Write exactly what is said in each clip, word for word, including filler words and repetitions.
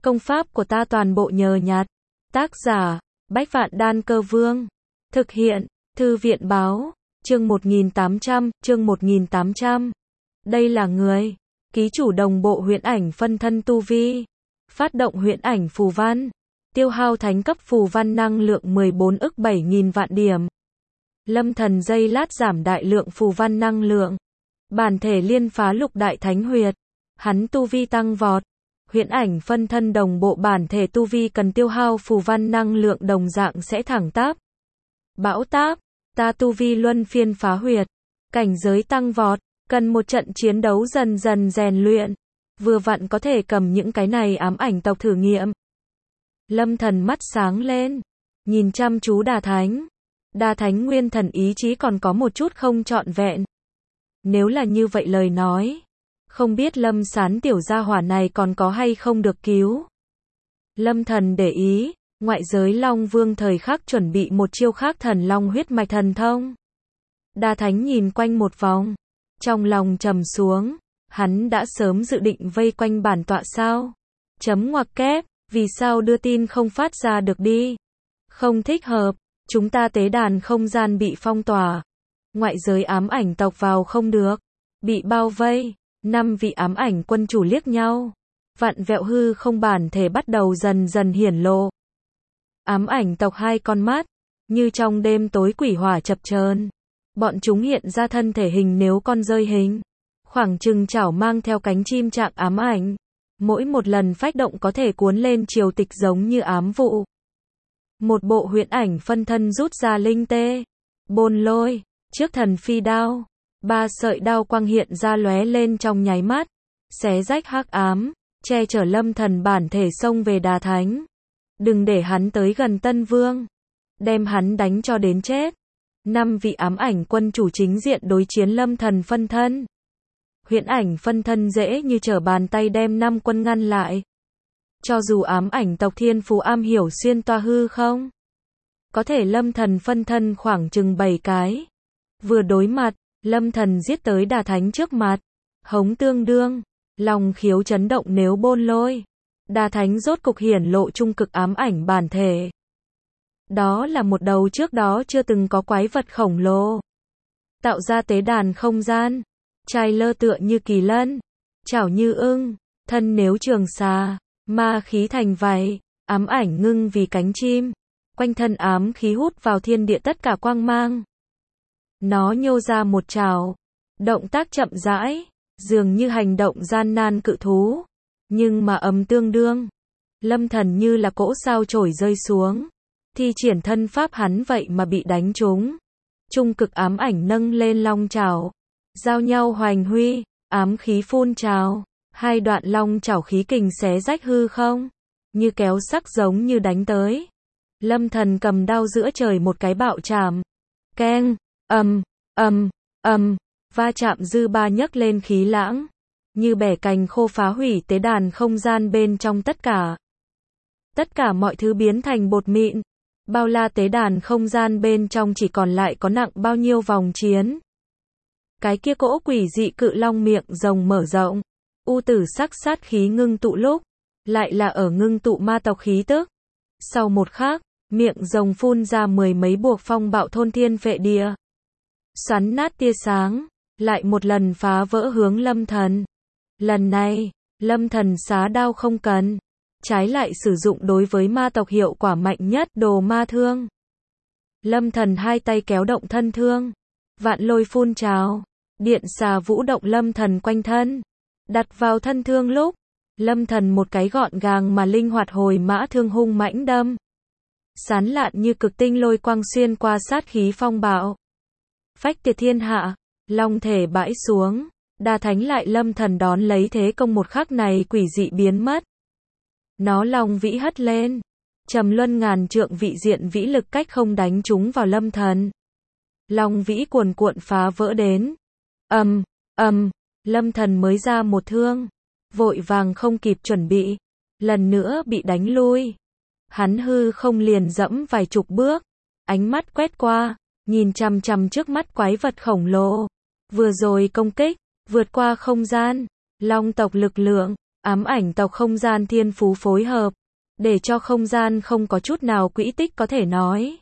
Công pháp của ta toàn bộ nhờ nhặt. Tác giả, Bách Vạn Đan Cơ Vương. Thực hiện, Thư viện báo, chương một nghìn tám trăm, chương một nghìn tám trăm. Đây là người, ký chủ đồng bộ huyễn ảnh phân thân tu vi. Phát động huyễn ảnh phù văn. Tiêu hao thánh cấp phù văn năng lượng mười bốn ức bảy nghìn vạn điểm. Lâm thần giây lát giảm đại lượng phù văn năng lượng. Bản thể liên phá lục đại thánh huyệt. Hắn tu vi tăng vọt. Huyễn ảnh phân thân đồng bộ bản thể tu vi cần tiêu hao phù văn năng lượng đồng dạng sẽ thẳng tắp. Bão táp, ta tu vi luân phiên phá huyệt. Cảnh giới tăng vọt, cần một trận chiến đấu dần dần rèn luyện. Vừa vặn có thể cầm những cái này ám ảnh tộc thử nghiệm. Lâm thần mắt sáng lên, nhìn chăm chú Đà Thánh. Đà Thánh nguyên thần ý chí còn có một chút không trọn vẹn. Nếu là như vậy lời nói, không biết Lâm Sán tiểu gia hỏa này còn có hay không được cứu. Lâm thần để ý, ngoại giới Long Vương thời khắc chuẩn bị một chiêu khác thần long huyết mạch thần thông. Đà Thánh nhìn quanh một vòng, trong lòng trầm xuống, hắn đã sớm dự định vây quanh bản tọa sao? Chấm ngoặc kép, vì sao đưa tin không phát ra được đi? Không thích hợp, chúng ta tế đàn không gian bị phong tỏa. Ngoại giới ám ảnh tộc vào không được, bị bao vây. Năm vị ám ảnh quân chủ liếc nhau, vặn vẹo hư không bản thể bắt đầu dần dần hiển lộ. Ám ảnh tộc hai con mắt, như trong đêm tối quỷ hỏa chập chờn. Bọn chúng hiện ra thân thể hình nếu con rơi hình, khoảng chừng chảo mang theo cánh chim trạng ám ảnh. Mỗi một lần phách động có thể cuốn lên triều tịch giống như ám vụ. Một bộ huyễn ảnh phân thân rút ra linh tê, bôn lôi, trước thần phi đao. Ba sợi đao quang hiện ra lóe lên trong nháy mắt, xé rách hắc ám, che chở Lâm thần bản thể xông về Đà Thánh. Đừng để hắn tới gần Tân Vương, đem hắn đánh cho đến chết. Năm vị ám ảnh quân chủ chính diện đối chiến Lâm thần phân thân. Huyễn ảnh phân thân dễ như trở bàn tay đem năm quân ngăn lại. Cho dù ám ảnh tộc thiên phú am hiểu xuyên toa hư không, có thể Lâm thần phân thân khoảng chừng bảy cái. Vừa đối mặt, Lâm thần giết tới Đà Thánh trước mặt, hống tương đương, lòng khiếu chấn động nếu bôn lôi. Đà Thánh rốt cục hiển lộ trung cực ám ảnh bản thể. Đó là một đầu trước đó chưa từng có quái vật khổng lồ. Tạo ra tế đàn không gian, trai lơ tựa như kỳ lân, chảo như ưng, thân nếu trường xà, ma khí thành vảy, ám ảnh ngưng vì cánh chim, quanh thân ám khí hút vào thiên địa tất cả quang mang. Nó nhô ra một trảo, động tác chậm rãi, dường như hành động gian nan cự thú, nhưng mà ầm tương đương. Lâm thần như là cỗ sao chổi rơi xuống, thi triển thân pháp hắn vậy mà bị đánh trúng. Trung cực ám ảnh nâng lên long trảo, giao nhau hoành huy, ám khí phun trào, hai đoạn long trảo khí kình xé rách hư không, như kéo sắc giống như đánh tới. Lâm thần cầm đao giữa trời một cái bạo chạm, keng. Ầm, ầm, ầm, va chạm dư ba nhấc lên khí lãng, như bẻ cành khô phá hủy tế đàn không gian bên trong tất cả. Tất cả mọi thứ biến thành bột mịn, bao la tế đàn không gian bên trong chỉ còn lại có nặng bao nhiêu vòng chiến. Cái kia cỗ quỷ dị cự long miệng rồng mở rộng, u tử sắc sát khí ngưng tụ lúc, lại là ở ngưng tụ ma tộc khí tức. Sau một khắc, miệng rồng phun ra mười mấy buộc phong bạo thôn thiên phệ địa. Xoắn nát tia sáng, lại một lần phá vỡ hướng Lâm thần. Lần này, Lâm thần xá đao không cần, trái lại sử dụng đối với ma tộc hiệu quả mạnh nhất đồ ma thương. Lâm thần hai tay kéo động thân thương, vạn lôi phun trào, điện xà vũ động Lâm thần quanh thân, đặt vào thân thương lúc, Lâm thần một cái gọn gàng mà linh hoạt hồi mã thương hung mãnh đâm. Sán lạn như cực tinh lôi quang xuyên qua sát khí phong bạo. Phách tiệt thiên hạ, long thể bãi xuống, Đà Thánh lại Lâm thần đón lấy thế công một khắc này quỷ dị biến mất. Nó long vĩ hất lên, trầm luân ngàn trượng vị diện vĩ lực cách không đánh trúng vào Lâm thần. Long vĩ cuồn cuộn phá vỡ đến. Ầm, ầm, Lâm thần mới ra một thương, vội vàng không kịp chuẩn bị, lần nữa bị đánh lui. Hắn hư không liền dẫm vài chục bước, ánh mắt quét qua, nhìn chằm chằm trước mắt quái vật khổng lồ. Vừa rồi công kích, vượt qua không gian, long tộc lực lượng, ám ảnh tộc không gian thiên phú phối hợp, để cho không gian không có chút nào quỹ tích có thể nói.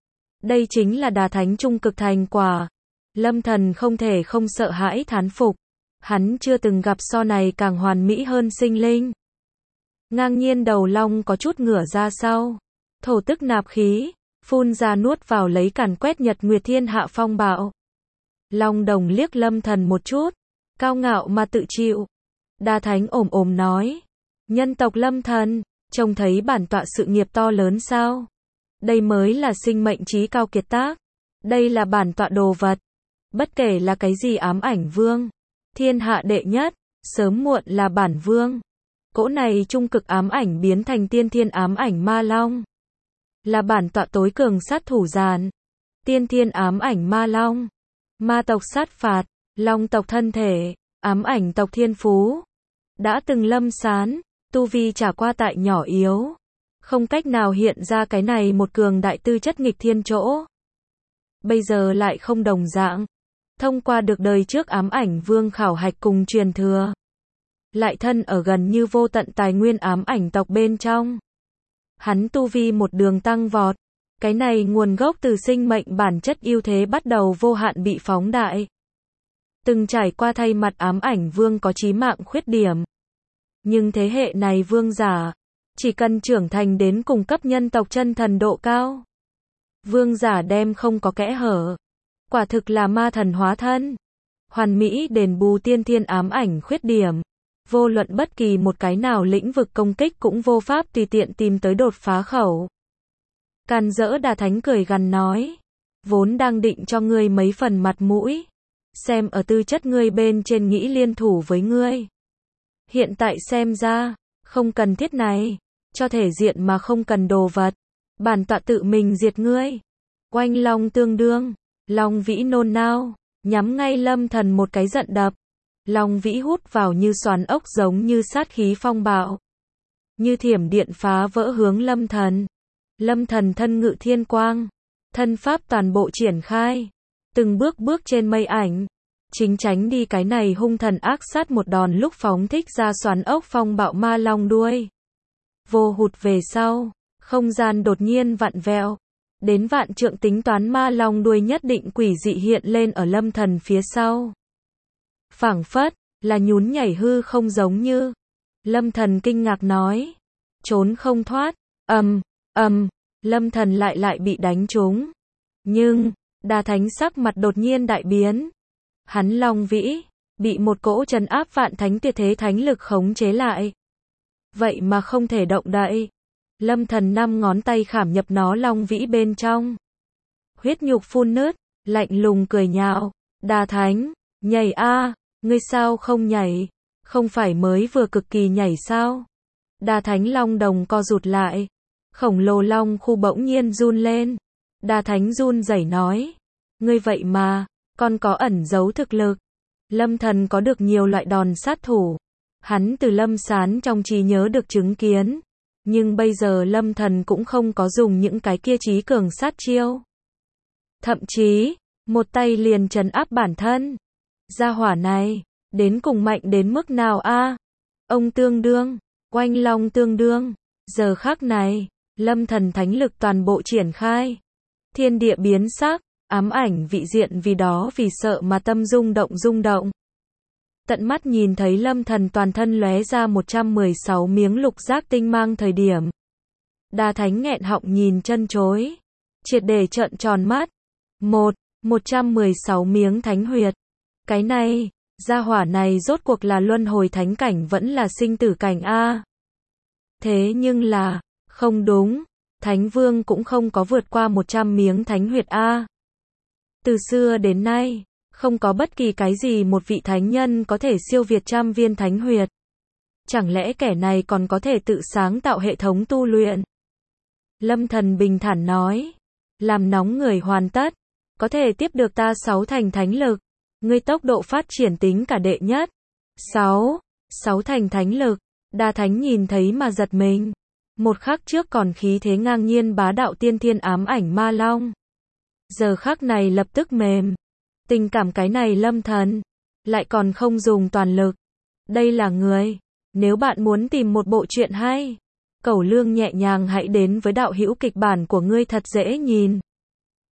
Đây chính là đà thánh trung cực thành quả. Lâm Thần không thể không sợ hãi thán phục. Hắn chưa từng gặp so này càng hoàn mỹ hơn sinh linh. Ngang nhiên đầu long có chút ngửa ra sau. Thổ tức nạp khí, phun ra nuốt vào lấy càn quét nhật nguyệt thiên hạ phong bạo. Long đồng liếc Lâm Thần một chút, cao ngạo mà tự chịu. Đà thánh ồm ồm nói, nhân tộc Lâm Thần, trông thấy bản tọa sự nghiệp to lớn sao? Đây mới là sinh mệnh trí cao kiệt tác. Đây là bản tọa đồ vật. Bất kể là cái gì ám ảnh vương, thiên hạ đệ nhất, sớm muộn là bản vương. Cỗ này trung cực ám ảnh biến thành tiên thiên ám ảnh ma long. Là bản tọa tối cường sát thủ giàn. Tiên thiên ám ảnh ma long. Ma tộc sát phạt, long tộc thân thể, ám ảnh tộc thiên phú. Đã từng lâm sán, tu vi trả qua tại nhỏ yếu. Không cách nào hiện ra cái này một cường đại tư chất nghịch thiên chỗ. Bây giờ lại không đồng dạng. Thông qua được đời trước ám ảnh vương khảo hạch cùng truyền thừa. Lại thân ở gần như vô tận tài nguyên ám ảnh tộc bên trong. Hắn tu vi một đường tăng vọt. Cái này nguồn gốc từ sinh mệnh bản chất ưu thế bắt đầu vô hạn bị phóng đại. Từng trải qua thay mặt ám ảnh vương có chí mạng khuyết điểm. Nhưng thế hệ này vương giả, chỉ cần trưởng thành đến cùng cấp nhân tộc chân thần độ cao. Vương giả đem không có kẽ hở. Quả thực là ma thần hóa thân. Hoàn mỹ đền bù tiên thiên ám ảnh khuyết điểm. Vô luận bất kỳ một cái nào lĩnh vực công kích cũng vô pháp tùy tiện tìm tới đột phá khẩu. Càn dỡ Đà Thánh cười gằn nói. Vốn đang định cho ngươi mấy phần mặt mũi. Xem ở tư chất ngươi bên trên nghĩ liên thủ với ngươi. Hiện tại xem ra, không cần thiết này. Cho thể diện mà không cần đồ vật. Bản tọa tự mình diệt ngươi. Oanh long tương đương. Long vĩ nôn nao. Nhắm ngay Lâm Thần một cái giận đập. Long vĩ hút vào như xoắn ốc giống như sát khí phong bạo. Như thiểm điện phá vỡ hướng Lâm Thần. Lâm Thần thân ngự thiên quang. Thân pháp toàn bộ triển khai. Từng bước bước trên mây ảnh. Chính tránh đi cái này hung thần ác sát một đòn lúc phóng thích ra xoắn ốc phong bạo ma long đuôi. Vô hụt về sau. Không gian đột nhiên vặn vẹo. Đến vạn trượng tính toán ma long đuôi nhất định quỷ dị hiện lên ở Lâm Thần phía sau. Phảng phất, là nhún nhảy hư không giống như. Lâm Thần kinh ngạc nói. Trốn không thoát, ầm, ầm, Lâm Thần lại lại bị đánh trúng. Nhưng, Đà Thánh sắc mặt đột nhiên đại biến. Hắn long vĩ, bị một cỗ trấn áp vạn thánh tuyệt thế thánh lực khống chế lại. Vậy mà không thể động đậy. Lâm Thần năm ngón tay khảm nhập nó long vĩ bên trong. Huyết nhục phun nứt, lạnh lùng cười nhạo. Đà Thánh, nhảy a, ngươi sao không nhảy? Không phải mới vừa cực kỳ nhảy sao? Đà Thánh long đồng co rụt lại. Khổng lồ long khu bỗng nhiên run lên. Đà Thánh run rẩy nói. Ngươi vậy mà, còn có ẩn giấu thực lực. Lâm Thần có được nhiều loại đòn sát thủ. Hắn từ Lâm Sán trong trí nhớ được chứng kiến. Nhưng bây giờ Lâm Thần cũng không có dùng những cái kia trí cường sát chiêu. Thậm chí, một tay liền trấn áp bản thân. Gia hỏa này, đến cùng mạnh đến mức nào a? Ông tương đương, oanh long tương đương. Giờ khắc này, Lâm Thần thánh lực toàn bộ triển khai. Thiên địa biến sắc, ám ảnh vị diện vì đó vì sợ mà tâm rung động rung động. Tận mắt nhìn thấy Lâm Thần toàn thân lóe ra một trăm mười sáu miếng lục giác tinh mang thời điểm. Đà Thánh nghẹn họng nhìn chân chối. Triệt để trợn tròn mắt. Một, một trăm mười sáu miếng thánh huyệt. Cái này, gia hỏa này rốt cuộc là luân hồi thánh cảnh vẫn là sinh tử cảnh a? Thế nhưng là, không đúng. Thánh vương cũng không có vượt qua một trăm miếng thánh huyệt a. Từ xưa đến nay, không có bất kỳ cái gì một vị thánh nhân có thể siêu việt trăm viên thánh huyệt. Chẳng lẽ kẻ này còn có thể tự sáng tạo hệ thống tu luyện? Lâm Thần bình thản nói. Làm nóng người hoàn tất. Có thể tiếp được ta sáu thành thánh lực. Ngươi tốc độ phát triển tính cả đệ nhất. Sáu. Sáu thành thánh lực. Đà Thánh nhìn thấy mà giật mình. Một khắc trước còn khí thế ngang nhiên bá đạo tiên thiên ám ảnh ma long. Giờ khắc này lập tức mềm. Tình cảm cái này Lâm Thần. Lại còn không dùng toàn lực. Đây là người. Nếu bạn muốn tìm một bộ truyện hay, cẩu lương nhẹ nhàng hãy đến với đạo hữu kịch bản của ngươi thật dễ nhìn.